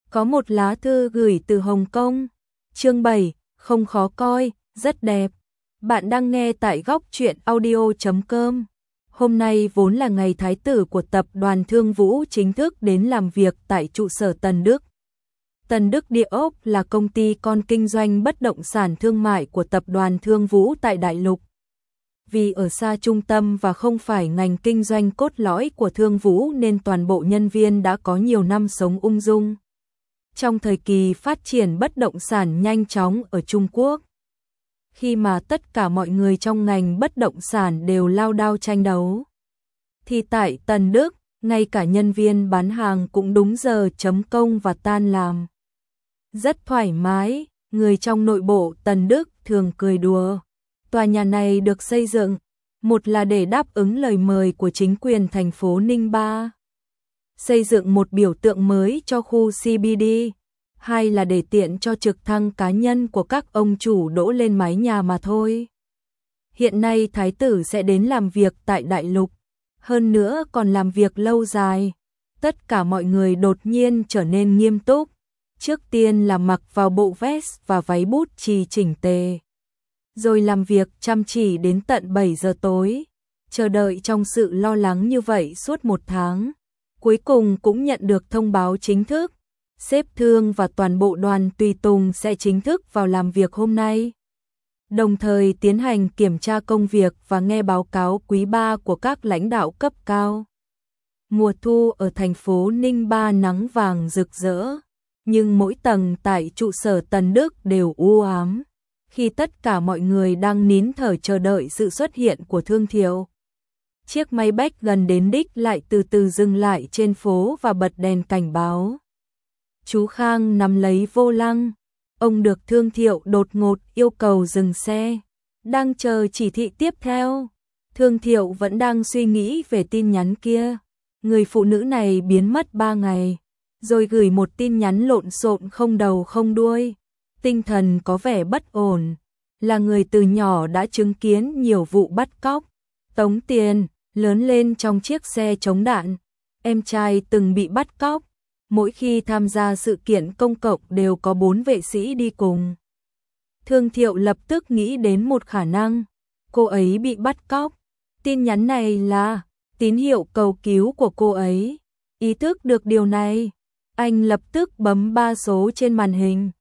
Có một lá thư gửi từ Hồng Kông. Chương 7, không khó coi, rất đẹp. Bạn đang nghe tại góc truyện audio.com. Hôm nay vốn là ngày thái tử của tập đoàn Thương Vũ chính thức đến làm việc tại trụ sở Tân Đức. Tân Đức Địa ốc là công ty con kinh doanh bất động sản thương mại của tập đoàn Thương Vũ tại Đại Lục. Vì ở xa trung tâm và không phải ngành kinh doanh cốt lõi của Thương Vũ nên toàn bộ nhân viên đã có nhiều năm sống ung dung. Trong thời kỳ phát triển bất động sản nhanh chóng ở Trung Quốc, khi mà tất cả mọi người trong ngành bất động sản đều lao đao tranh đấu, thì tại Tân Đức, ngay cả nhân viên bán hàng cũng đúng giờ chấm công và tan làm. Rất thoải mái, người trong nội bộ Tân Đức thường cười đùa. Tòa nhà này được xây dựng, một là để đáp ứng lời mời của chính quyền thành phố Ninh Ba, xây dựng một biểu tượng mới cho khu CBD, hai là để tiện cho trực thăng cá nhân của các ông chủ đỗ lên mái nhà mà thôi. Hiện nay thái tử sẽ đến làm việc tại Đại Lục, hơn nữa còn làm việc lâu dài. Tất cả mọi người đột nhiên trở nên nghiêm túc. Trước tiên là mặc vào bộ vest và váy bút chì chỉnh tề, rồi làm việc chăm chỉ đến tận 7 giờ tối, chờ đợi trong sự lo lắng như vậy suốt một tháng. Cuối cùng cũng nhận được thông báo chính thức, sếp Thương và toàn bộ đoàn tùy tùng sẽ chính thức vào làm việc hôm nay. Đồng thời tiến hành kiểm tra công việc và nghe báo cáo quý 3 của các lãnh đạo cấp cao. Mùa thu ở thành phố Ninh Ba nắng vàng rực rỡ, nhưng mỗi tầng tại trụ sở Tân Đức đều u ám, khi tất cả mọi người đang nín thở chờ đợi sự xuất hiện của Thương Thiệu. Chiếc máy bách gần đến đích lại từ từ dừng lại trên phố và bật đèn cảnh báo. Chú Khang nắm lấy vô lăng, ông được Thương Thiệu đột ngột yêu cầu dừng xe, đang chờ chỉ thị tiếp theo. Thương Thiệu vẫn đang suy nghĩ về tin nhắn kia. Người phụ nữ này biến mất 3 ngày, rồi gửi một tin nhắn lộn xộn không đầu không đuôi. Tinh thần có vẻ bất ổn, là người từ nhỏ đã chứng kiến nhiều vụ bắt cóc, tống tiền, lớn lên trong chiếc xe chống đạn. Em trai từng bị bắt cóc, mỗi khi tham gia sự kiện công cộng đều có 4 vệ sĩ đi cùng. Thương Thiệu lập tức nghĩ đến một khả năng, cô ấy bị bắt cóc. Tin nhắn này là tín hiệu cầu cứu của cô ấy. Ý thức được điều này, anh lập tức bấm 3 số trên màn hình.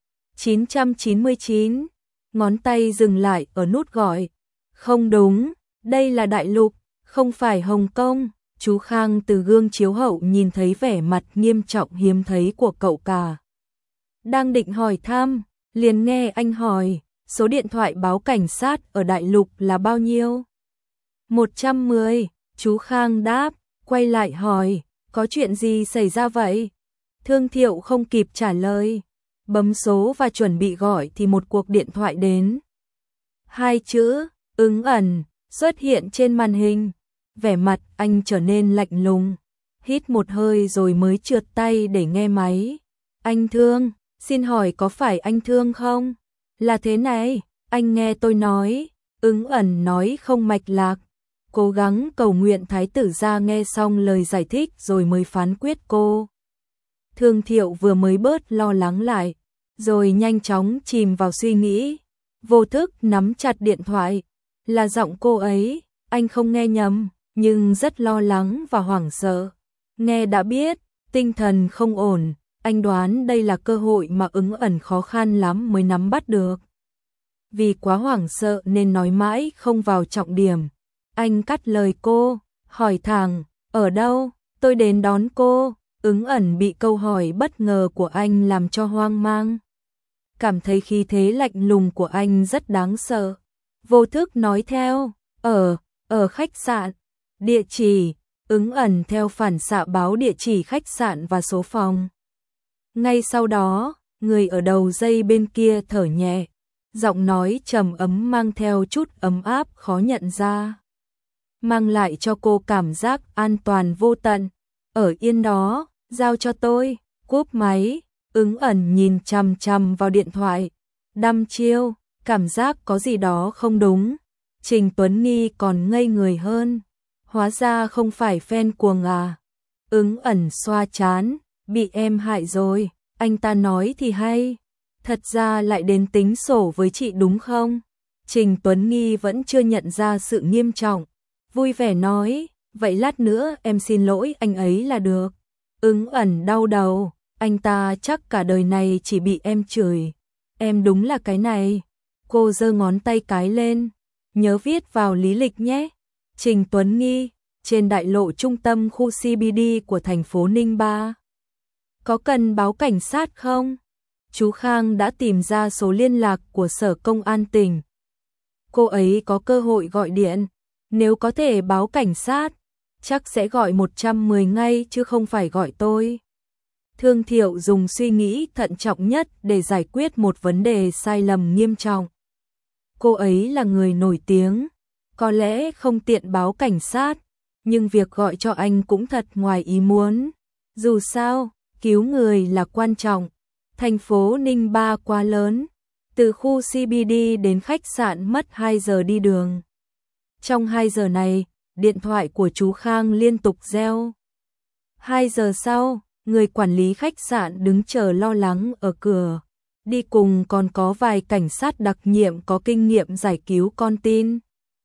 999, ngón tay dừng lại ở nút gọi. Không đúng, đây là Đại Lục, không phải Hồng Kông. Chú Khang từ gương chiếu hậu nhìn thấy vẻ mặt nghiêm trọng hiếm thấy của cậu cả. Đang định hỏi thăm, liền nghe anh hỏi, số điện thoại báo cảnh sát ở Đại Lục là bao nhiêu? 110, chú Khang đáp, quay lại hỏi, có chuyện gì xảy ra vậy? Thương Thiệu không kịp trả lời, bấm số và chuẩn bị gọi thì một cuộc điện thoại đến. 2 chữ, ứng ẩn, xuất hiện trên màn hình. Vẻ mặt anh trở nên lạnh lùng, hít một hơi rồi mới trượt tay để nghe máy. Anh Thương, xin hỏi có phải anh Thương không? Là thế này, anh nghe tôi nói. Ứng ẩn nói không mạch lạc, cố gắng cầu nguyện thái tử ra nghe xong lời giải thích rồi mới phán quyết cô. Thương Thiệu vừa mới bớt lo lắng lại, rồi nhanh chóng chìm vào suy nghĩ, vô thức nắm chặt điện thoại. Là giọng cô ấy, anh không nghe nhầm, nhưng rất lo lắng và hoảng sợ. Nghe đã biết, tinh thần không ổn, anh đoán đây là cơ hội mà ứng ẩn khó khăn lắm mới nắm bắt được. Vì quá hoảng sợ nên nói mãi không vào trọng điểm. Anh cắt lời cô, hỏi thẳng, ở đâu, tôi đến đón cô. Ứng ẩn bị câu hỏi bất ngờ của anh làm cho hoang mang. Cảm thấy khí thế lạnh lùng của anh rất đáng sợ. Vô thức nói theo, ở khách sạn. Địa chỉ, ứng ẩn theo phản xạ báo địa chỉ khách sạn và số phòng. Ngay sau đó, người ở đầu dây bên kia thở nhẹ, giọng nói trầm ấm mang theo chút ấm áp khó nhận ra, mang lại cho cô cảm giác an toàn vô tận. Ở yên đó, giao cho tôi. Cúp máy, ứng ẩn nhìn chằm chằm vào điện thoại, đăm chiêu, cảm giác có gì đó không đúng. Trình Tuấn Nghi còn ngây người hơn. Hóa ra không phải fan cuồng à? Ứng ẩn xoa chán, bị em hại rồi. Anh ta nói thì hay, thật ra lại đến tính sổ với chị đúng không? Trình Tuấn Nghi vẫn chưa nhận ra sự nghiêm trọng, vui vẻ nói, vậy lát nữa em xin lỗi anh ấy là được. Ứng ẩn đau đầu, anh ta chắc cả đời này chỉ bị em chửi. Em đúng là cái này. Cô giơ ngón tay cái lên, nhớ viết vào lý lịch nhé. Trình Tuấn Nghi, trên đại lộ trung tâm khu CBD của thành phố Ninh Ba. Có cần báo cảnh sát không? Chú Khang đã tìm ra số liên lạc của Sở Công an tỉnh. Cô ấy có cơ hội gọi điện, nếu có thể báo cảnh sát, chắc sẽ gọi 110 ngay chứ không phải gọi tôi. Thương Thiệu dùng suy nghĩ thận trọng nhất để giải quyết một vấn đề sai lầm nghiêm trọng. Cô ấy là người nổi tiếng, có lẽ không tiện báo cảnh sát, nhưng việc gọi cho anh cũng thật ngoài ý muốn. Dù sao, cứu người là quan trọng. Thành phố Ninh Ba quá lớn, từ khu CBD đến khách sạn mất 2 giờ đi đường. Trong 2 giờ này, điện thoại của chú Khang liên tục reo. 2 giờ sau, người quản lý khách sạn đứng chờ lo lắng ở cửa. Đi cùng còn có vài cảnh sát đặc nhiệm có kinh nghiệm giải cứu con tin.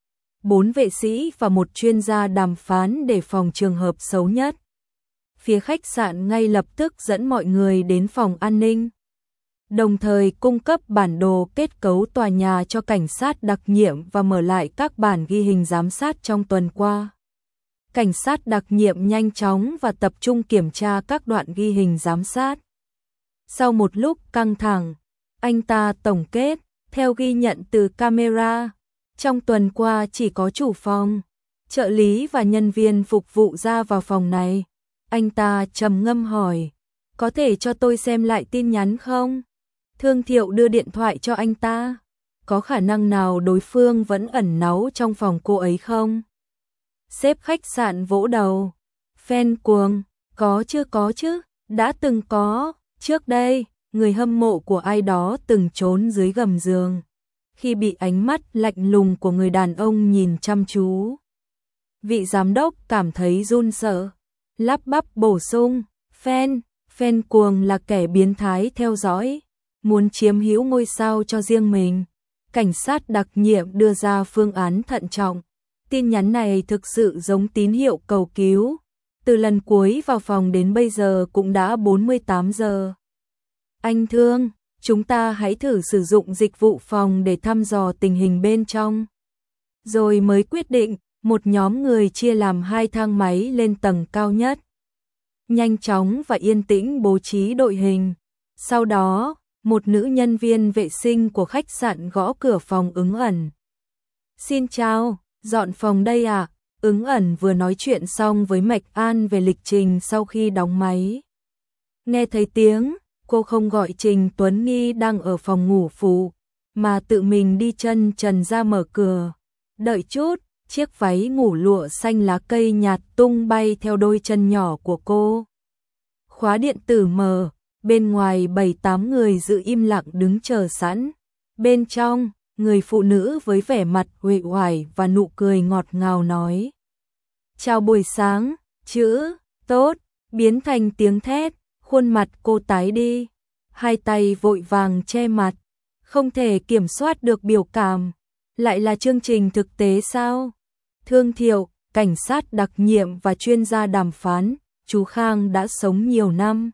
4 vệ sĩ và một chuyên gia đàm phán để phòng trường hợp xấu nhất. Phía khách sạn ngay lập tức dẫn mọi người đến phòng an ninh, đồng thời cung cấp bản đồ kết cấu tòa nhà cho cảnh sát đặc nhiệm và mở lại các bản ghi hình giám sát trong tuần qua. Cảnh sát đặc nhiệm nhanh chóng và tập trung kiểm tra các đoạn ghi hình giám sát. Sau một lúc căng thẳng, anh ta tổng kết, theo ghi nhận từ camera, trong tuần qua chỉ có chủ phòng, trợ lý và nhân viên phục vụ ra vào phòng này. Anh ta trầm ngâm hỏi, có thể cho tôi xem lại tin nhắn không? Thương Thiệu đưa điện thoại cho anh ta. Có khả năng nào đối phương vẫn ẩn náu trong phòng cô ấy không? Sếp khách sạn vỗ đầu. Fan cuồng, có chứ, đã từng có. Trước đây, người hâm mộ của ai đó từng trốn dưới gầm giường, khi bị ánh mắt lạnh lùng của người đàn ông nhìn chăm chú. Vị giám đốc cảm thấy run sợ, lắp bắp bổ sung, fan cuồng là kẻ biến thái theo dõi, muốn chiếm hữu ngôi sao cho riêng mình. Cảnh sát đặc nhiệm đưa ra phương án thận trọng. Tin nhắn này thực sự giống tín hiệu cầu cứu. Từ lần cuối vào phòng đến bây giờ cũng đã 48 giờ. Anh Thương, chúng ta hãy thử sử dụng dịch vụ phòng để thăm dò tình hình bên trong. Rồi mới quyết định, một nhóm người chia làm 2 thang máy lên tầng cao nhất. Nhanh chóng và yên tĩnh bố trí đội hình. Sau đó, một nữ nhân viên vệ sinh của khách sạn gõ cửa phòng Ứng Ẩn. Xin chào, dọn phòng đây à? Ứng Ẩn vừa nói chuyện xong với Mạch An về lịch trình sau khi đóng máy. Nghe thấy tiếng, cô không gọi Trình Tuấn Nghi đang ở phòng ngủ phụ, mà tự mình đi chân trần ra mở cửa. Đợi chút, chiếc váy ngủ lụa xanh lá cây nhạt tung bay theo đôi chân nhỏ của cô. Khóa điện tử mở, bên ngoài 7-8 người giữ im lặng đứng chờ sẵn. Bên trong, người phụ nữ với vẻ mặt uể oải và nụ cười ngọt ngào nói: "Chào buổi sáng." Chữ "tốt" biến thành tiếng thét, khuôn mặt cô tái đi, hai tay vội vàng che mặt, không thể kiểm soát được biểu cảm. Lại là chương trình thực tế sao? Thương Thiệu, cảnh sát đặc nhiệm và chuyên gia đàm phán, chú Khang đã sống nhiều năm,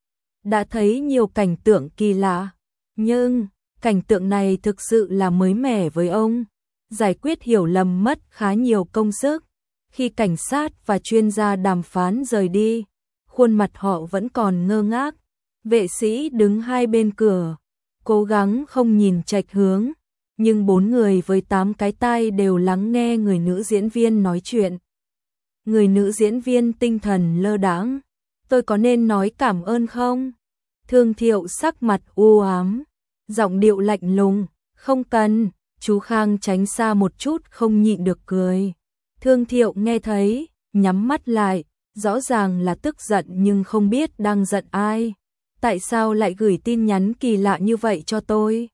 đã thấy nhiều cảnh tượng kỳ lạ, nhưng cảnh tượng này thực sự là mới mẻ với ông. Giải quyết hiểu lầm mất khá nhiều công sức. Khi cảnh sát và chuyên gia đàm phán rời đi, khuôn mặt họ vẫn còn ngơ ngác. Vệ sĩ đứng hai bên cửa, cố gắng không nhìn chệch hướng, nhưng 4 người với 8 cái tai đều lắng nghe người nữ diễn viên nói chuyện. Người nữ diễn viên tinh thần lơ đãng. "Tôi có nên nói cảm ơn không?" Thương Thiệu sắc mặt u ám, giọng điệu lạnh lùng. "Không cần." Chú Khang tránh xa một chút không nhịn được cười. Thương Thiệu nghe thấy, nhắm mắt lại, rõ ràng là tức giận nhưng không biết đang giận ai. "Tại sao lại gửi tin nhắn kỳ lạ như vậy cho tôi?"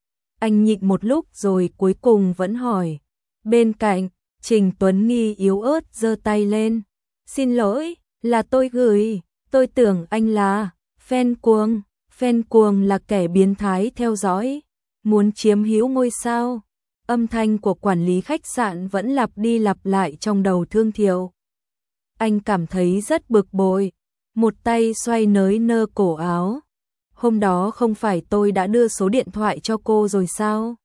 Anh nhịn một lúc rồi cuối cùng vẫn hỏi. Bên cạnh, Trình Tuấn Nghi yếu ớt giơ tay lên. "Xin lỗi, là tôi gửi, tôi tưởng anh là fan cuồng." Fan cuồng là kẻ biến thái theo dõi, muốn chiếm hữu ngôi sao. Âm thanh của quản lý khách sạn vẫn lặp đi lặp lại trong đầu Thương Thiệu. Anh cảm thấy rất bực bội, một tay xoay nới nơ cổ áo. Hôm đó không phải tôi đã đưa số điện thoại cho cô rồi sao?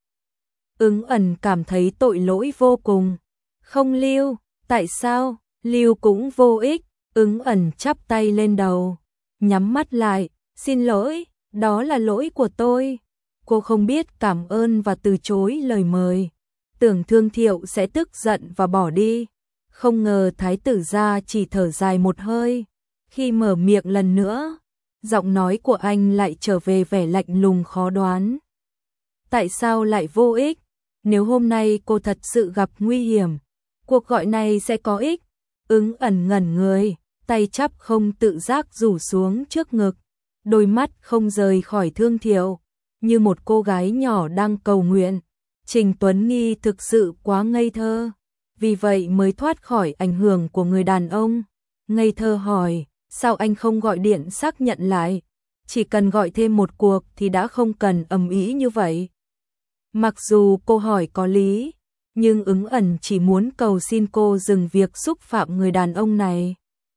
Ứng ẩn cảm thấy tội lỗi vô cùng. Không lưu, tại sao? Lưu cũng vô ích. Ứng ẩn chắp tay lên đầu, nhắm mắt lại, xin lỗi, đó là lỗi của tôi. Cô không biết cảm ơn và từ chối lời mời. Tưởng Thương Thiệu sẽ tức giận và bỏ đi. Không ngờ thái tử gia chỉ thở dài một hơi. Khi mở miệng lần nữa, giọng nói của anh lại trở về vẻ lạnh lùng khó đoán. Tại sao lại vô ích? Nếu hôm nay cô thật sự gặp nguy hiểm, cuộc gọi này sẽ có ích. Ứng ẩn ngẩn người, tay chắp không tự giác rủ xuống trước ngực, đôi mắt không rời khỏi Thương Thiệu, như một cô gái nhỏ đang cầu nguyện. Trình Tuấn Nghi thực sự quá ngây thơ, vì vậy mới thoát khỏi ảnh hưởng của người đàn ông. Ngây thơ hỏi, sao anh không gọi điện xác nhận lại? Chỉ cần gọi thêm một cuộc thì đã không cần ầm ĩ như vậy. Mặc dù cô hỏi có lý, nhưng Ứng ẩn chỉ muốn cầu xin cô dừng việc xúc phạm người đàn ông này.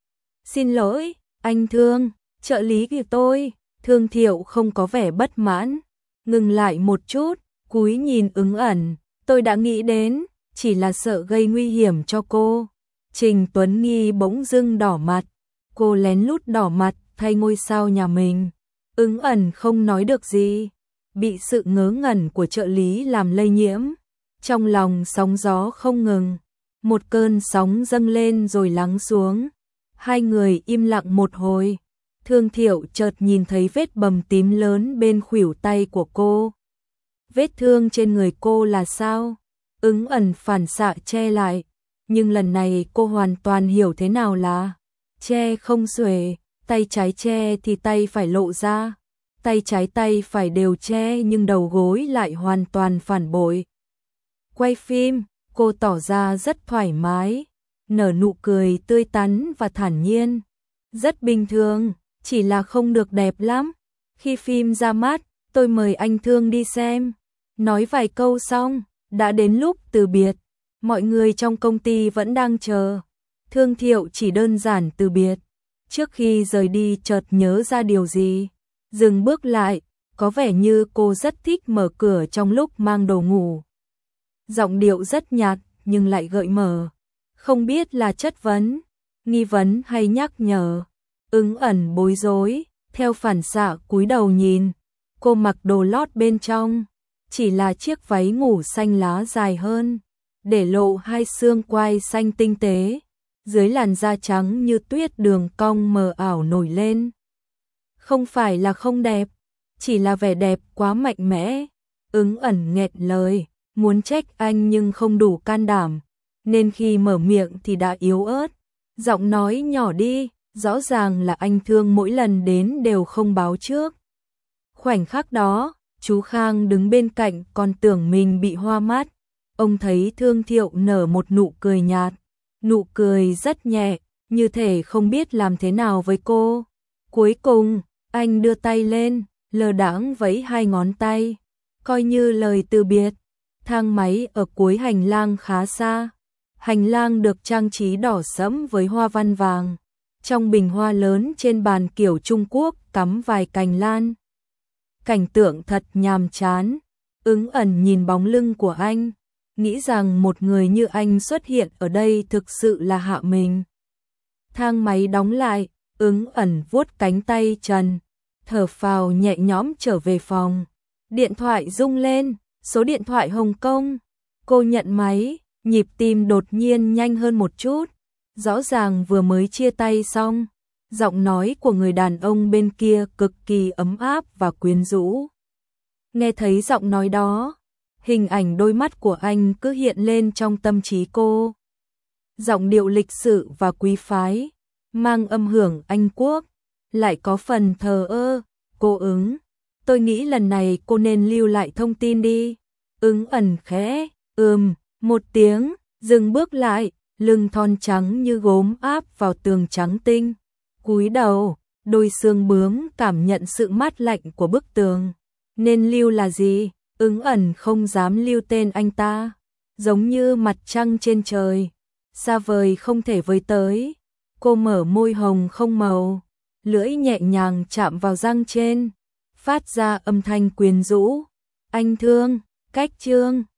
Xin lỗi, anh Thương, trợ lý của tôi. Thương Thiệu không có vẻ bất mãn, ngừng lại một chút, cúi nhìn Ứng ẩn. Tôi đã nghĩ đến, chỉ là sợ gây nguy hiểm cho cô. Trình Tuấn Nghi bỗng dưng đỏ mặt, cô lén lút đỏ mặt thay ngôi sao nhà mình. Ứng ẩn không nói được gì, bị sự ngớ ngẩn của trợ lý làm lây nhiễm. Trong lòng sóng gió không ngừng, một cơn sóng dâng lên rồi lắng xuống. Hai người im lặng một hồi. Thương Thiệu chợt nhìn thấy vết bầm tím lớn bên khuỷu tay của cô. Vết thương trên người cô là sao? Ứng ẩn phản xạ che lại, nhưng lần này cô hoàn toàn hiểu thế nào là che không xuể, tay trái che thì tay phải lộ ra, tay trái tay phải đều che nhưng đầu gối lại hoàn toàn phản bội. Quay phim, cô tỏ ra rất thoải mái, nở nụ cười tươi tắn và thản nhiên. Rất bình thường, chỉ là không được đẹp lắm. Khi phim ra mắt, tôi mời anh Thương đi xem. Nói vài câu xong, đã đến lúc từ biệt. Mọi người trong công ty vẫn đang chờ. Thương Thiệu chỉ đơn giản từ biệt. Trước khi rời đi chợt nhớ ra điều gì, dừng bước lại, có vẻ như cô rất thích mở cửa trong lúc mang đồ ngủ. Giọng điệu rất nhạt nhưng lại gợi mở, không biết là chất vấn, nghi vấn hay nhắc nhở. Ứng ẩn bối rối, theo phản xạ cúi đầu nhìn. Cô mặc đồ lót bên trong, chỉ là chiếc váy ngủ xanh lá dài hơn, để lộ hai xương quai xanh tinh tế. Dưới làn da trắng như tuyết đường cong mờ ảo nổi lên. Không phải là không đẹp, chỉ là vẻ đẹp quá mạnh mẽ. Ứng ẩn nghẹn lời, muốn trách anh nhưng không đủ can đảm, nên khi mở miệng thì đã yếu ớt. Giọng nói nhỏ đi, rõ ràng là anh Thương mỗi lần đến đều không báo trước. Khoảnh khắc đó, chú Khang đứng bên cạnh còn tưởng mình bị hoa mắt. Ông thấy Thương Thiệu nở một nụ cười nhạt, nụ cười rất nhẹ, như thể không biết làm thế nào với cô. Cuối cùng, anh đưa tay lên, lơ đãng vẫy hai ngón tay, coi như lời từ biệt. Thang máy ở cuối hành lang khá xa. Hành lang được trang trí đỏ sẫm với hoa văn vàng. Trong bình hoa lớn trên bàn kiểu Trung Quốc cắm vài cành lan. Cảnh tượng thật nhàm chán. Ứng ẩn nhìn bóng lưng của anh, nghĩ rằng một người như anh xuất hiện ở đây thực sự là hạ mình. Thang máy đóng lại, Ứng ẩn vuốt cánh tay trần, thở phào nhẹ nhõm trở về phòng. Điện thoại rung lên, số điện thoại Hồng Kông. Cô nhận máy, nhịp tim đột nhiên nhanh hơn một chút. Rõ ràng vừa mới chia tay xong, giọng nói của người đàn ông bên kia cực kỳ ấm áp và quyến rũ. Nghe thấy giọng nói đó, hình ảnh đôi mắt của anh cứ hiện lên trong tâm trí cô. Giọng điệu lịch sự và quý phái, mang âm hưởng Anh Quốc, lại có phần thờ ơ. Cô Ứng, tôi nghĩ lần này cô nên lưu lại thông tin đi. Ứng ẩn khẽ, một tiếng, dừng bước lại, lưng thon trắng như gốm áp vào tường trắng tinh. Cúi đầu, đôi xương bướm cảm nhận sự mát lạnh của bức tường. Nên lưu là gì? Ứng ẩn không dám lưu tên anh ta. Giống như mặt trăng trên trời, xa vời không thể với tới. Cô mở môi hồng không màu, lưỡi nhẹ nhàng chạm vào răng trên, phát ra âm thanh quyến rũ. Anh thương, cách trương.